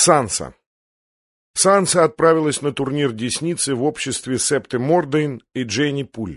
Санса. Санса отправилась на турнир Десницы в обществе Септы Мордейн и Джейни Пуль.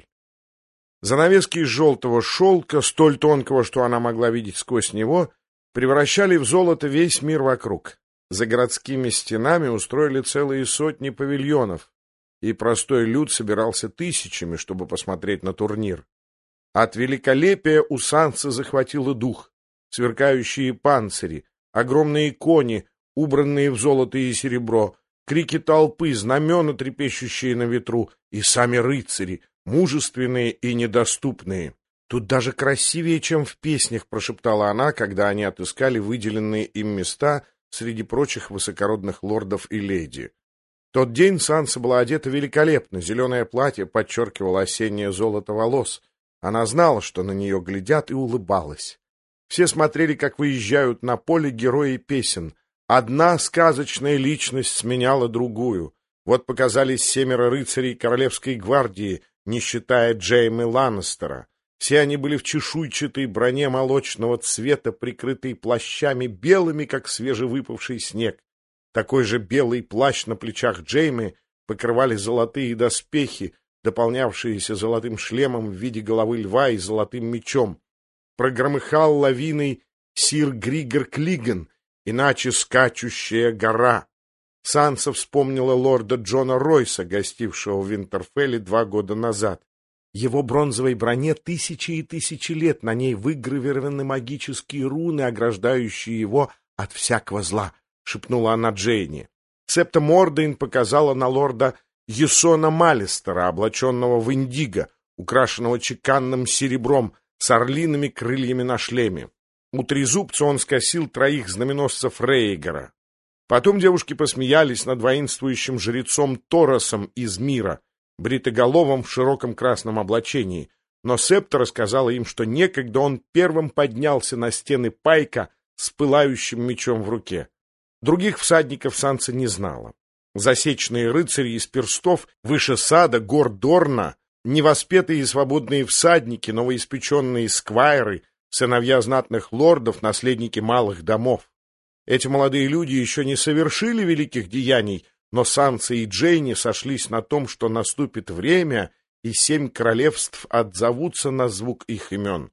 Занавески из желтого шелка, столь тонкого, что она могла видеть сквозь него, превращали в золото весь мир вокруг. За городскими стенами устроили целые сотни павильонов, и простой люд собирался тысячами, чтобы посмотреть на турнир. От великолепия у Сансы захватило дух. Сверкающие панцири, огромные кони, убранные в золото и серебро, крики толпы, знамена, трепещущие на ветру, и сами рыцари, мужественные и недоступные. «Тут даже красивее, чем в песнях», — прошептала она, когда они отыскали выделенные им места среди прочих высокородных лордов и леди. В тот день Санса была одета великолепно, зеленое платье подчеркивало осеннее золото волос. Она знала, что на нее глядят, и улыбалась. Все смотрели, как выезжают на поле герои песен. Одна сказочная личность сменяла другую. Вот показались 7 рыцарей Королевской гвардии, не считая Джейми Ланнистера. Все они были в чешуйчатой броне молочного цвета, прикрытой плащами белыми, как свежевыпавший снег. Такой же белый плащ на плечах Джейми покрывали золотые доспехи, дополнявшиеся золотым шлемом в виде головы льва и золотым мечом. Прогромыхал лавиной сир Григор Клиган, иначе скачущая гора. Санса вспомнила лорда Джона Ройса, гостившего в Винтерфелле 2 года назад. Его бронзовой броне тысячи и тысячи лет, на ней выгравированы магические руны, ограждающие его от всякого зла, — шепнула она Джейни. Септа Мордейн показала на лорда Юсона Малистера, облаченного в индиго, украшенного чеканным серебром, с орлиными крыльями на шлеме. У трезубца он скосил 3 знаменосцев Рейгара. Потом девушки посмеялись над воинствующим жрецом Торосом из мира, бритоголовым в широком красном облачении, но Септа рассказала им, что некогда он первым поднялся на стены Пайка с пылающим мечом в руке. Других всадников Санса не знала. Засечные рыцари из перстов, выше сада, гор Дорна, невоспетые и свободные всадники, новоиспеченные сквайры, сыновья знатных лордов, наследники малых домов. Эти молодые люди еще не совершили великих деяний, но Санса и Джейни сошлись на том, что наступит время, и 7 королевств отзовутся на звук их имен.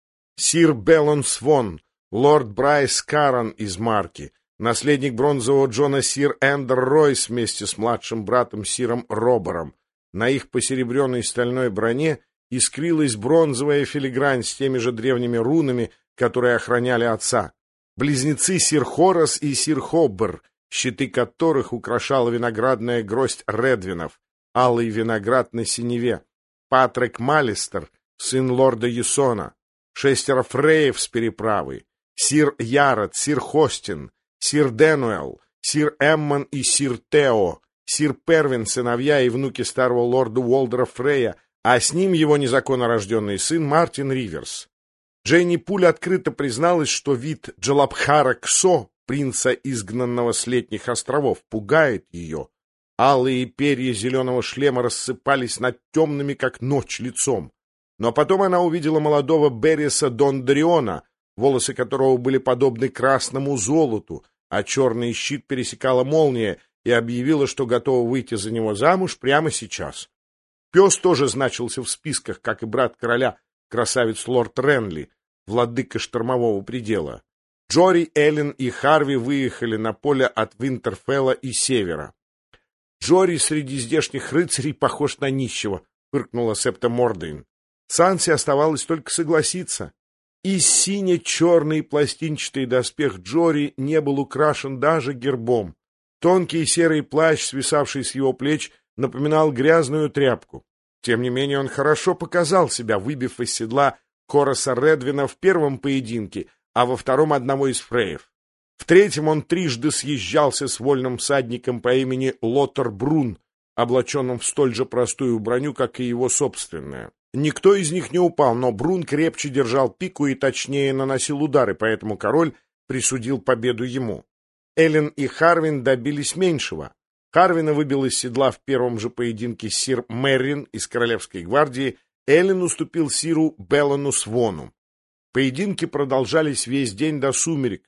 Сир Беллон Свон, лорд Брайс Каран из Марки, наследник бронзового Джона сир Эндер Ройс вместе с младшим братом сиром Робером. На их посеребренной стальной броне искрилась бронзовая филигрань с теми же древними рунами, которые охраняли отца. Близнецы сир Хорас и сир Хоббер, щиты которых украшала виноградная гроздь Редвинов, алый виноград на синеве. Патрик Малистер, сын лорда Юсона, 6 Фреев с переправы, сир Ярод, сир Хостин, сир Денуэлл, сир Эммон и сир Тео, сир Первин, сыновья и внуки старого лорда Уолдера Фрея, а с ним его незаконно рожденный сын Мартин Риверс. Джейни Пуль открыто призналась, что вид Джалабхара Ксо, принца изгнанного с Летних островов, пугает ее. Алые перья зеленого шлема рассыпались над темными, как ночь, лицом. Но потом она увидела молодого Берриса Дондриона, волосы которого были подобны красному золоту, а черный щит пересекала молния, и объявила, что готова выйти за него замуж прямо сейчас. Пес тоже значился в списках, как и брат короля, красавец лорд Ренли, владыка штормового предела. Джори, Эллен и Харви выехали на поле от Винтерфелла и севера. «Джори среди здешних рыцарей похож на нищего», — фыркнула Септа Мордейн. Сансе оставалось только согласиться. И сине-черный пластинчатый доспех Джори не был украшен даже гербом. Тонкий серый плащ, свисавший с его плеч, напоминал грязную тряпку. Тем не менее он хорошо показал себя, выбив из седла Хораса Редвина в первом поединке, а во втором одного из фреев. В третьем он трижды съезжался с вольным всадником по имени Лотар Брун, облаченным в столь же простую броню, как и его собственная. Никто из них не упал, но Брун крепче держал пику и точнее наносил удары, поэтому король присудил победу ему. Эллен и Харвин добились меньшего. Харвина выбил из седла в первом же поединке сир Меррин из Королевской гвардии, Эллен уступил сиру Беллону Свону. Поединки продолжались весь день до сумерек.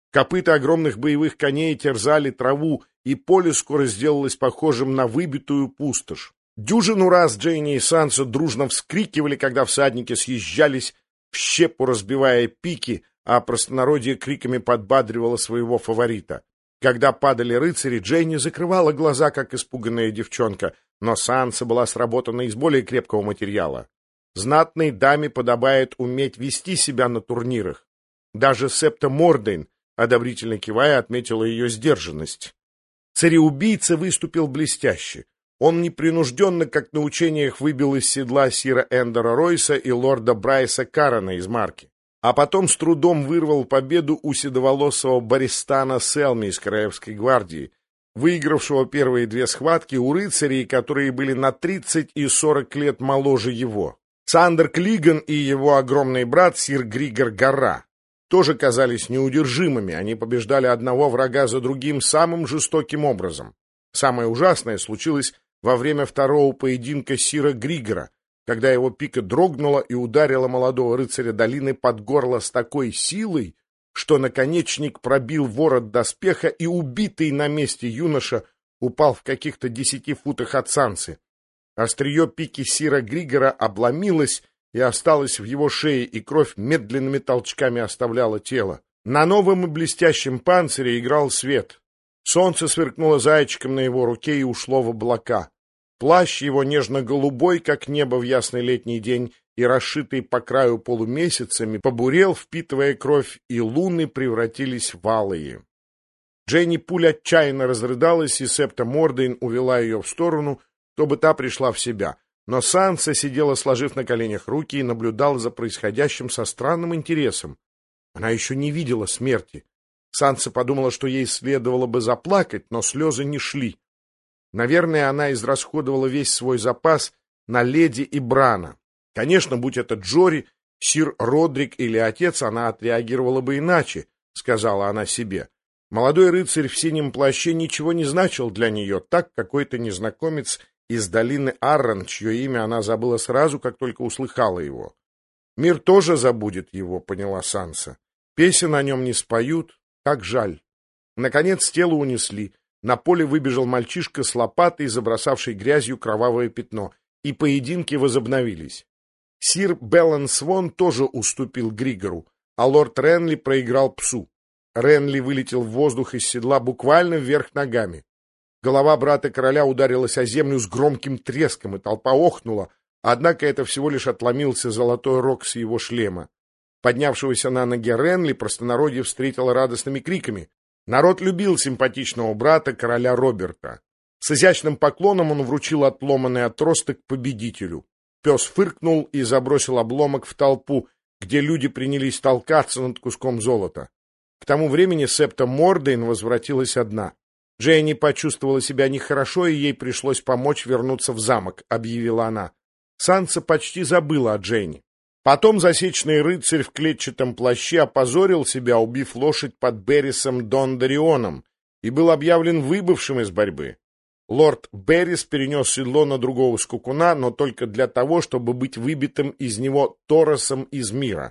Копыта огромных боевых коней терзали траву, и поле скоро сделалось похожим на выбитую пустошь. Дюжину раз Джейни и Санса дружно вскрикивали, когда всадники съезжались в щепу, разбивая пики, а простонародье криками подбадривало своего фаворита. Когда падали рыцари, Джейни закрывала глаза, как испуганная девчонка, но Санса была сработана из более крепкого материала. Знатной даме подобает уметь вести себя на турнирах. Даже Септа Мордейн, одобрительно кивая, отметила ее сдержанность. Цареубийца выступил блестяще. Он непринужденно, как на учениях, выбил из седла сира Эндера Ройса и лорда Брайса Каррена из Марки, а потом с трудом вырвал победу у седоволосого Баристана Селми из Королевской гвардии, выигравшего первые две схватки у рыцарей, которые были на 30 и 40 лет моложе его. Сандер Клиган и его огромный брат сир Григор Гора тоже казались неудержимыми, они побеждали одного врага за другим самым жестоким образом. Самое ужасное случилось во время второго поединка сира Григора, когда его пика дрогнула и ударила молодого рыцаря долины под горло с такой силой, что наконечник пробил ворот доспеха, и убитый на месте юноша упал в каких-то 10 футах от Сансы. Острие пики сира Григора обломилось и осталось в его шее, и кровь медленными толчками оставляла тело. На новом и блестящем панцире играл свет. Солнце сверкнуло зайчиком на его руке и ушло в облака. Плащ его нежно-голубой, как небо в ясный летний день, и расшитый по краю полумесяцами, побурел, впитывая кровь, и луны превратились в алые. Джейни Пуль отчаянно разрыдалась, и Септа Мордейн увела ее в сторону, чтобы та пришла в себя. Но Санса сидела, сложив на коленях руки, и наблюдала за происходящим со странным интересом. Она еще не видела смерти. Санса подумала, что ей следовало бы заплакать, но слезы не шли. Наверное, она израсходовала весь свой запас на леди и Брана. Конечно, будь это Джори, сир Родрик или отец, она отреагировала бы иначе, сказала она себе. Молодой рыцарь в синем плаще ничего не значил для нее, так какой-то незнакомец из долины Арран, чье имя она забыла сразу, как только услыхала его. Мир тоже забудет его, поняла Санса. Песен о нем не споют, как жаль. Наконец тело унесли. На поле выбежал мальчишка с лопатой, забросавший грязью кровавое пятно, и поединки возобновились. Сир Беллан Свон тоже уступил Григору, а лорд Ренли проиграл псу. Ренли вылетел в воздух из седла буквально вверх ногами. Голова брата короля ударилась о землю с громким треском, и толпа охнула, однако это всего лишь отломился золотой рог с его шлема. Поднявшегося на ноги Ренли простонародье встретило радостными криками. Народ любил симпатичного брата короля Роберта. С изящным поклоном он вручил отломанный отросток победителю. Пес фыркнул и забросил обломок в толпу, где люди принялись толкаться над куском золота. К тому времени Септа Мордейн возвратилась одна. Джейни почувствовала себя нехорошо, и ей пришлось помочь вернуться в замок, объявила она. Санса почти забыла о Джейни. Потом засечный рыцарь в клетчатом плаще опозорил себя, убив лошадь под Беррисом Дондарионом, и был объявлен выбывшим из борьбы. Лорд Беррис перенес седло на другого скакуна, но только для того, чтобы быть выбитым из него Торосом из мира.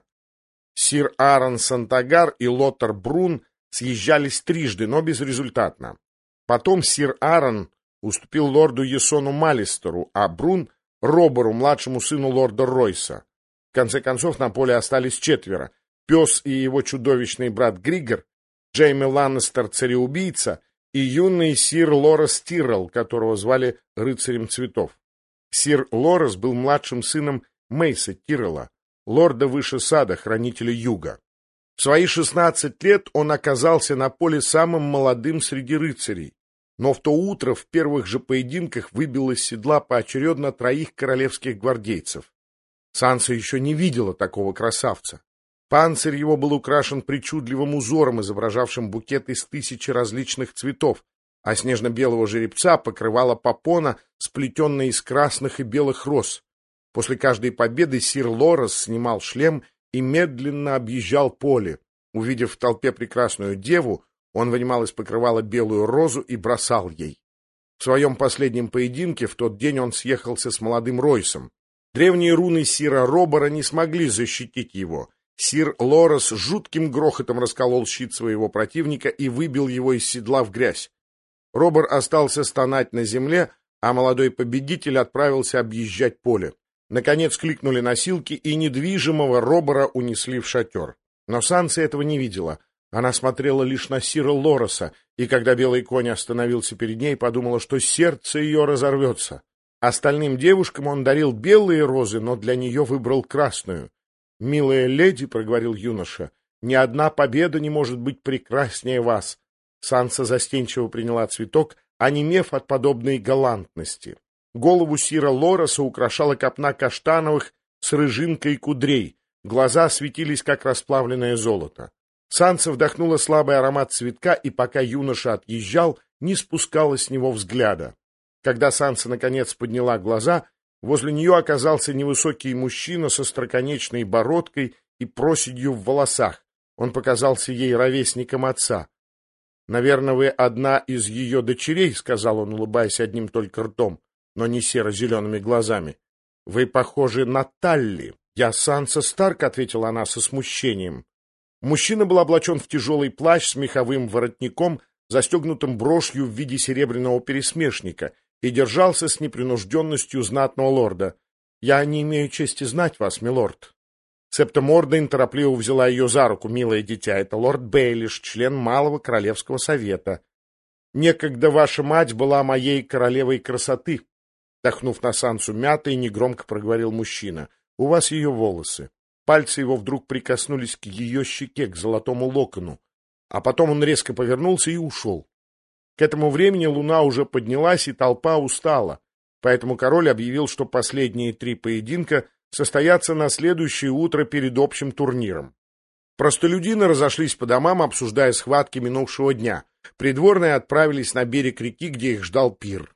Сир Аарон Сантагар и Лотар Брун съезжались трижды, но безрезультатно. Потом сир Аарон уступил лорду Есону Малистеру, а Брун — Роберу, младшему сыну лорда Ройса. В конце концов на поле остались четверо. Пес и его чудовищный брат Григор, Джейми Ланнестер, цареубийца, и юный сир Лорес Тиррелл, которого звали рыцарем цветов. Сир Лорес был младшим сыном Мейса Тиррелла, лорда выше сада, хранителя юга. В свои 16 лет он оказался на поле самым молодым среди рыцарей, но в то утро в первых же поединках выбил из седла поочередно 3 королевских гвардейцев. Санса еще не видела такого красавца. Панцирь его был украшен причудливым узором, изображавшим букет из 1000 различных цветов, а снежно-белого жеребца покрывала попона, сплетенная из красных и белых роз. После каждой победы сир Лорес снимал шлем и медленно объезжал поле. Увидев в толпе прекрасную деву, он вынимал из покрывала белую розу и бросал ей. В своем последнем поединке в тот день он съехался с молодым Ройсом. Древние руны сира Робера не смогли защитить его, Сир Лорес жутким грохотом расколол щит своего противника и выбил его из седла в грязь. Робер остался стонать на земле, а молодой победитель отправился объезжать поле. Наконец кликнули носилки, и недвижимого Робера унесли в шатер. Но Санса этого не видела. Она смотрела лишь на сира Лореса, и когда белый конь остановился перед ней, подумала, что сердце ее разорвется. Остальным девушкам он дарил белые розы, но для нее выбрал красную. «Милая леди», — проговорил юноша, — «ни одна победа не может быть прекраснее вас». Санса застенчиво приняла цветок, онемев от подобной галантности. Голову сира Лореса украшала копна каштановых с рыжинкой кудрей, глаза светились, как расплавленное золото. Санса вдохнула слабый аромат цветка, и пока юноша отъезжал, не спускала с него взгляда. Когда Санса наконец подняла глаза, возле нее оказался невысокий мужчина со остроконечной бородкой и проседью в волосах. Он показался ей ровесником отца. «Наверное, вы одна из ее дочерей», — сказал он, улыбаясь одним только ртом, но не серо-зелеными глазами. «Вы похожи на Талли». «Я Санса Старк», — ответила она со смущением. Мужчина был облачен в тяжелый плащ с меховым воротником, застегнутым брошью в виде серебряного пересмешника, и держался с непринужденностью знатного лорда. «Я не имею чести знать вас, милорд». Септа Мордейн торопливо взяла ее за руку. «Милое дитя, это лорд Бейлиш, член Малого Королевского совета. Некогда ваша мать была моей королевой красоты», — дохнув на Сансу мятой, негромко проговорил мужчина. «У вас ее волосы». Пальцы его вдруг прикоснулись к ее щеке, к золотому локону, а потом он резко повернулся и ушел. К этому времени луна уже поднялась, и толпа устала, поэтому король объявил, что последние 3 поединка состоятся на следующее утро перед общим турниром. Простолюдины разошлись по домам, обсуждая схватки минувшего дня. Придворные отправились на берег реки, где их ждал пир.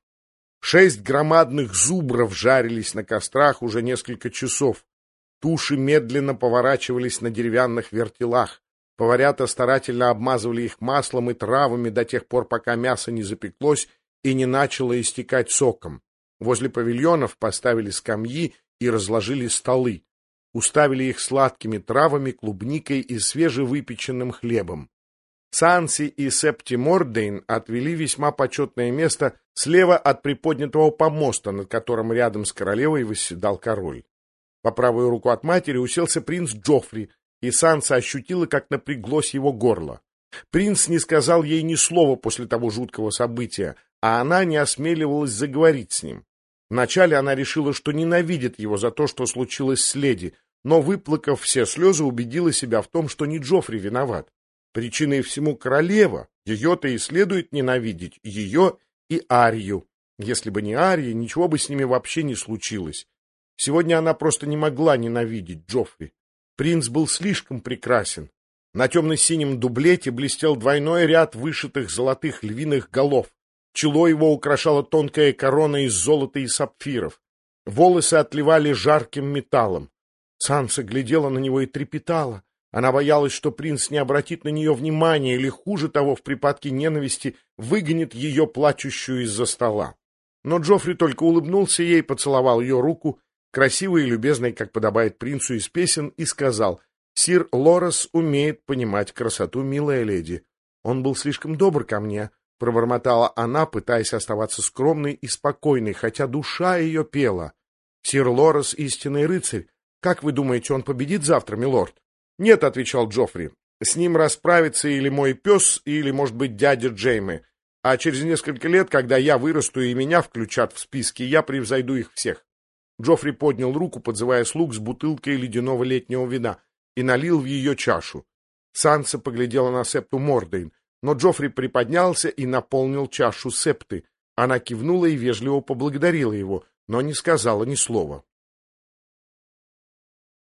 6 громадных зубров жарились на кострах уже несколько часов. Туши медленно поворачивались на деревянных вертелах. Поварята старательно обмазывали их маслом и травами до тех пор, пока мясо не запеклось и не начало истекать соком. Возле павильонов поставили скамьи и разложили столы. Уставили их сладкими травами, клубникой и свежевыпеченным хлебом. Санси и Септи Мордейн отвели весьма почетное место слева от приподнятого помоста, над которым рядом с королевой восседал король. По правую руку от матери уселся принц Джоффри, и Санса ощутила, как напряглось его горло. Принц не сказал ей ни слова после того жуткого события, а она не осмеливалась заговорить с ним. Вначале она решила, что ненавидит его за то, что случилось с леди, но, выплакав все слезы, убедила себя в том, что не Джоффри виноват. Причиной всему королева, ее-то и следует ненавидеть, ее и Арию. Если бы не Ария, ничего бы с ними вообще не случилось. Сегодня она просто не могла ненавидеть Джоффри. Принц был слишком прекрасен. На темно-синем дублете блестел двойной ряд вышитых золотых львиных голов. Чело его украшала тонкая корона из золота и сапфиров. Волосы отливали жарким металлом. Санса глядела на него и трепетала. Она боялась, что принц не обратит на нее внимания или, хуже того, в припадке ненависти выгонит ее плачущую из-за стола. Но Джоффри только улыбнулся ей, поцеловал ее руку, красивый и любезный, как подобает принцу из песен, и сказал: «Сир Лорес умеет понимать красоту, милая леди. Он был слишком добр ко мне», — пробормотала она, пытаясь оставаться скромной и спокойной, хотя душа ее пела. «Сир Лорес — истинный рыцарь. Как вы думаете, он победит завтра, милорд?» «Нет», — отвечал Джоффри, — «с ним расправится или мой пес, или, может быть, дядя Джейми. А через несколько лет, когда я вырасту и меня включат в списки, я превзойду их всех». Джоффри поднял руку, подзывая слуг с бутылкой ледяного летнего вина, и налил в ее чашу. Санса поглядела на Септу Мордейн, но Джоффри приподнялся и наполнил чашу Септы. Она кивнула и вежливо поблагодарила его, но не сказала ни слова.